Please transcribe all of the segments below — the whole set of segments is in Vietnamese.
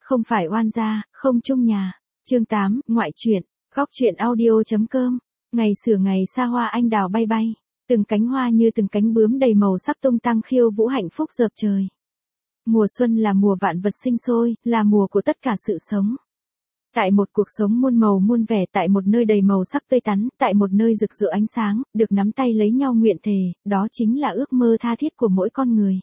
Không phải oan gia, không chung nhà. Chương 8, ngoại truyện, góc truyện audio.com. Ngày sửa ngày xa hoa anh đào bay bay, từng cánh hoa như từng cánh bướm đầy màu sắc tung tăng khiêu vũ hạnh phúc dợp trời. Mùa xuân là mùa vạn vật sinh sôi, là mùa của tất cả sự sống. Tại một cuộc sống muôn màu muôn vẻ, tại một nơi đầy màu sắc tươi tắn, tại một nơi rực rỡ ánh sáng, được nắm tay lấy nhau nguyện thề, đó chính là ước mơ tha thiết của mỗi con người.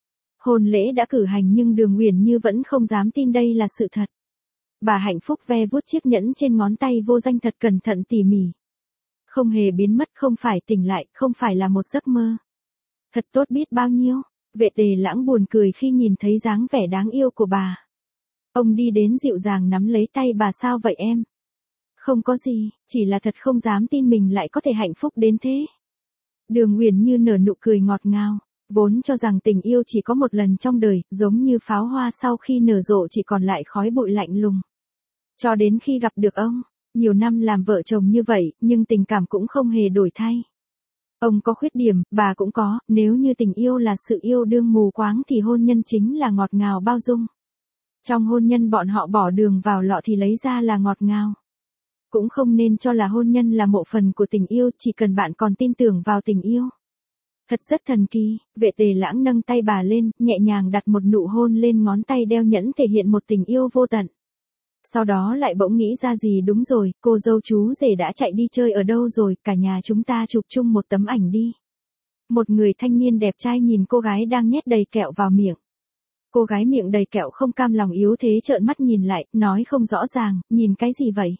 Hôn lễ đã cử hành nhưng Đường Uyển Như vẫn không dám tin đây là sự thật. Bà hạnh phúc ve vuốt chiếc nhẫn trên ngón tay vô danh thật cẩn thận tỉ mỉ. Không hề biến mất, không phải tỉnh lại, không phải là một giấc mơ. Thật tốt biết bao nhiêu. Vệ Tề Lãng buồn cười khi nhìn thấy dáng vẻ đáng yêu của bà. Ông đi đến dịu dàng nắm lấy tay bà. Sao vậy em? Không có gì, chỉ là thật không dám tin mình lại có thể hạnh phúc đến thế. Đường Uyển Như nở nụ cười ngọt ngào. Vốn cho rằng tình yêu chỉ có một lần trong đời, giống như pháo hoa sau khi nở rộ chỉ còn lại khói bụi lạnh lùng. Cho đến khi gặp được ông, nhiều năm làm vợ chồng như vậy, nhưng tình cảm cũng không hề đổi thay. Ông có khuyết điểm, bà cũng có, nếu như tình yêu là sự yêu đương mù quáng thì hôn nhân chính là ngọt ngào bao dung. Trong hôn nhân bọn họ bỏ đường vào lọ thì lấy ra là ngọt ngào. Cũng không nên cho là hôn nhân là mộ phần của tình yêu, chỉ cần bạn còn tin tưởng vào tình yêu. Thật rất thần kỳ. Vệ Tề Lãng nâng tay bà lên, nhẹ nhàng đặt một nụ hôn lên ngón tay đeo nhẫn thể hiện một tình yêu vô tận. Sau đó lại bỗng nghĩ ra gì, đúng rồi, cô dâu chú rể đã chạy đi chơi ở đâu rồi, cả nhà chúng ta chụp chung một tấm ảnh đi. Một người thanh niên đẹp trai nhìn cô gái đang nhét đầy kẹo vào miệng. Cô gái miệng đầy kẹo không cam lòng yếu thế trợn mắt nhìn lại, nói không rõ ràng, nhìn cái gì vậy?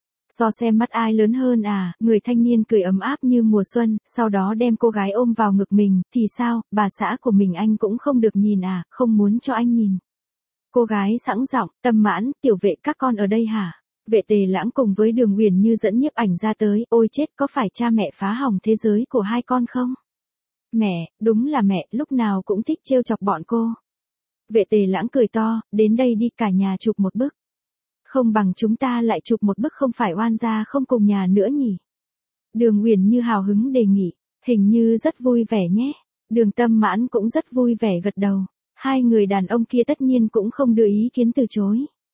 So xem mắt ai lớn hơn à? Người thanh niên cười ấm áp như mùa xuân, sau đó đem cô gái ôm vào ngực mình. Thì sao, bà xã của mình anh cũng không được nhìn à, không muốn cho anh nhìn. Cô gái sẵn giọng, Tâm Mãn, Tiểu Vệ các con ở đây hả? Vệ Tề Lãng cùng với Đường Uyển Như dẫn nhiếp ảnh ra tới. Ôi chết, có phải cha mẹ phá hỏng thế giới của hai con không? Mẹ, đúng là mẹ, lúc nào cũng thích trêu chọc bọn cô. Vệ Tề Lãng cười to, đến đây đi, cả nhà chụp một bức. Không bằng chúng ta lại chụp một bức, không phải oan gia không cùng nhà nữa nhỉ? Đường Uyển Như hào hứng đề nghị, hình như rất vui vẻ nhé. Đường Tâm Mãn cũng rất vui vẻ gật đầu. Hai người đàn ông kia tất nhiên cũng không đưa ý kiến từ chối.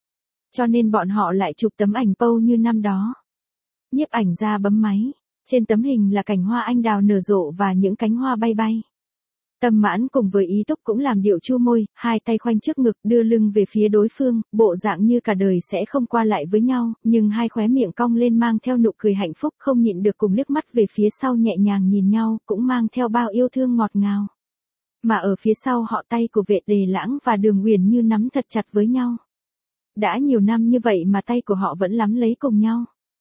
Cho nên bọn họ lại chụp tấm ảnh pâu như năm đó. Nhiếp ảnh gia bấm máy. Trên tấm hình là cảnh hoa anh đào nở rộ và những cánh hoa bay bay. Tâm Mãn cùng với Ý Túc cũng làm điệu chu môi, hai tay khoanh trước ngực, đưa lưng về phía đối phương, bộ dạng như cả đời sẽ không qua lại với nhau, nhưng hai khóe miệng cong lên mang theo nụ cười hạnh phúc, không nhịn được cùng liếc mắt về phía sau nhẹ nhàng nhìn nhau, cũng mang theo bao yêu thương ngọt ngào. Mà ở phía sau họ, tay của Vệ Tề Lãng và Đường Uyển Như nắm thật chặt với nhau. Đã nhiều năm như vậy mà tay của họ vẫn nắm lấy cùng nhau.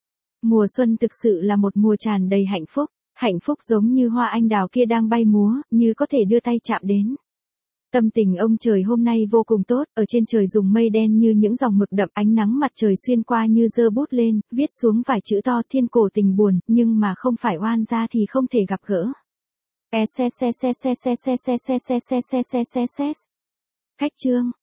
Mùa xuân thực sự là một mùa tràn đầy hạnh phúc. Hạnh phúc giống như hoa anh đào kia đang bay múa, như có thể đưa tay chạm đến. Tâm tình ông trời hôm nay vô cùng tốt, ở trên trời dùng mây đen như những dòng mực đậm, ánh nắng mặt trời xuyên qua như giơ bút lên, viết xuống vài chữ to: thiên cổ tình buồn, nhưng mà không phải oan gia thì không thể gặp gỡ. Khách chương.